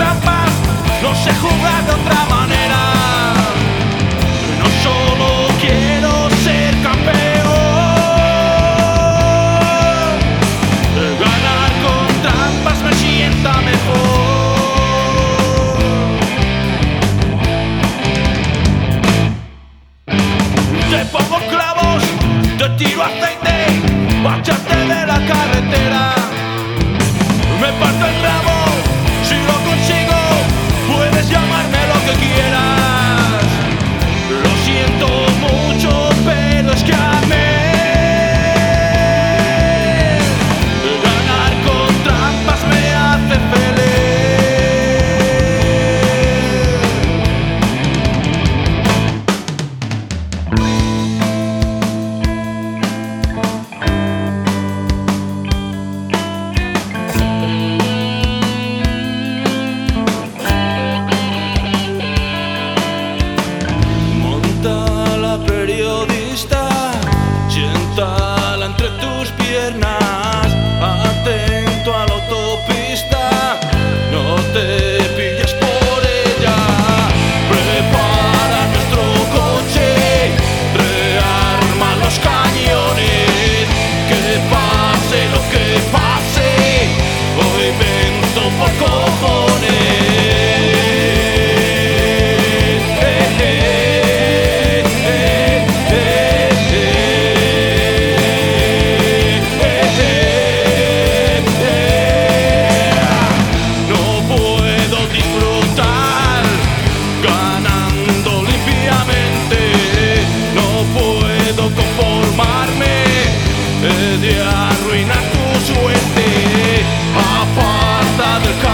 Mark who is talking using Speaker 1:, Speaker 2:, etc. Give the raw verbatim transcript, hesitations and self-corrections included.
Speaker 1: trampas, no sé jugar de otra manera. No solo quiero ser campeón, ganar con trampas me sienta mejor. Te pongo clavos, te tiro aceite, báchate de la carretera. Me parto el rabo, si lo consigo, puedes llamarme lo que quieras. Lo siento mucho, pero es que amé. Ganar con trampas me hace siéntala entre tus piernas, atento a la autopista, no te pilles por ella. Prepara nuestro coche, rearma los cañones, que pase lo que pase, hoy venzo por cojones. De arruinar tu suerte, aparta del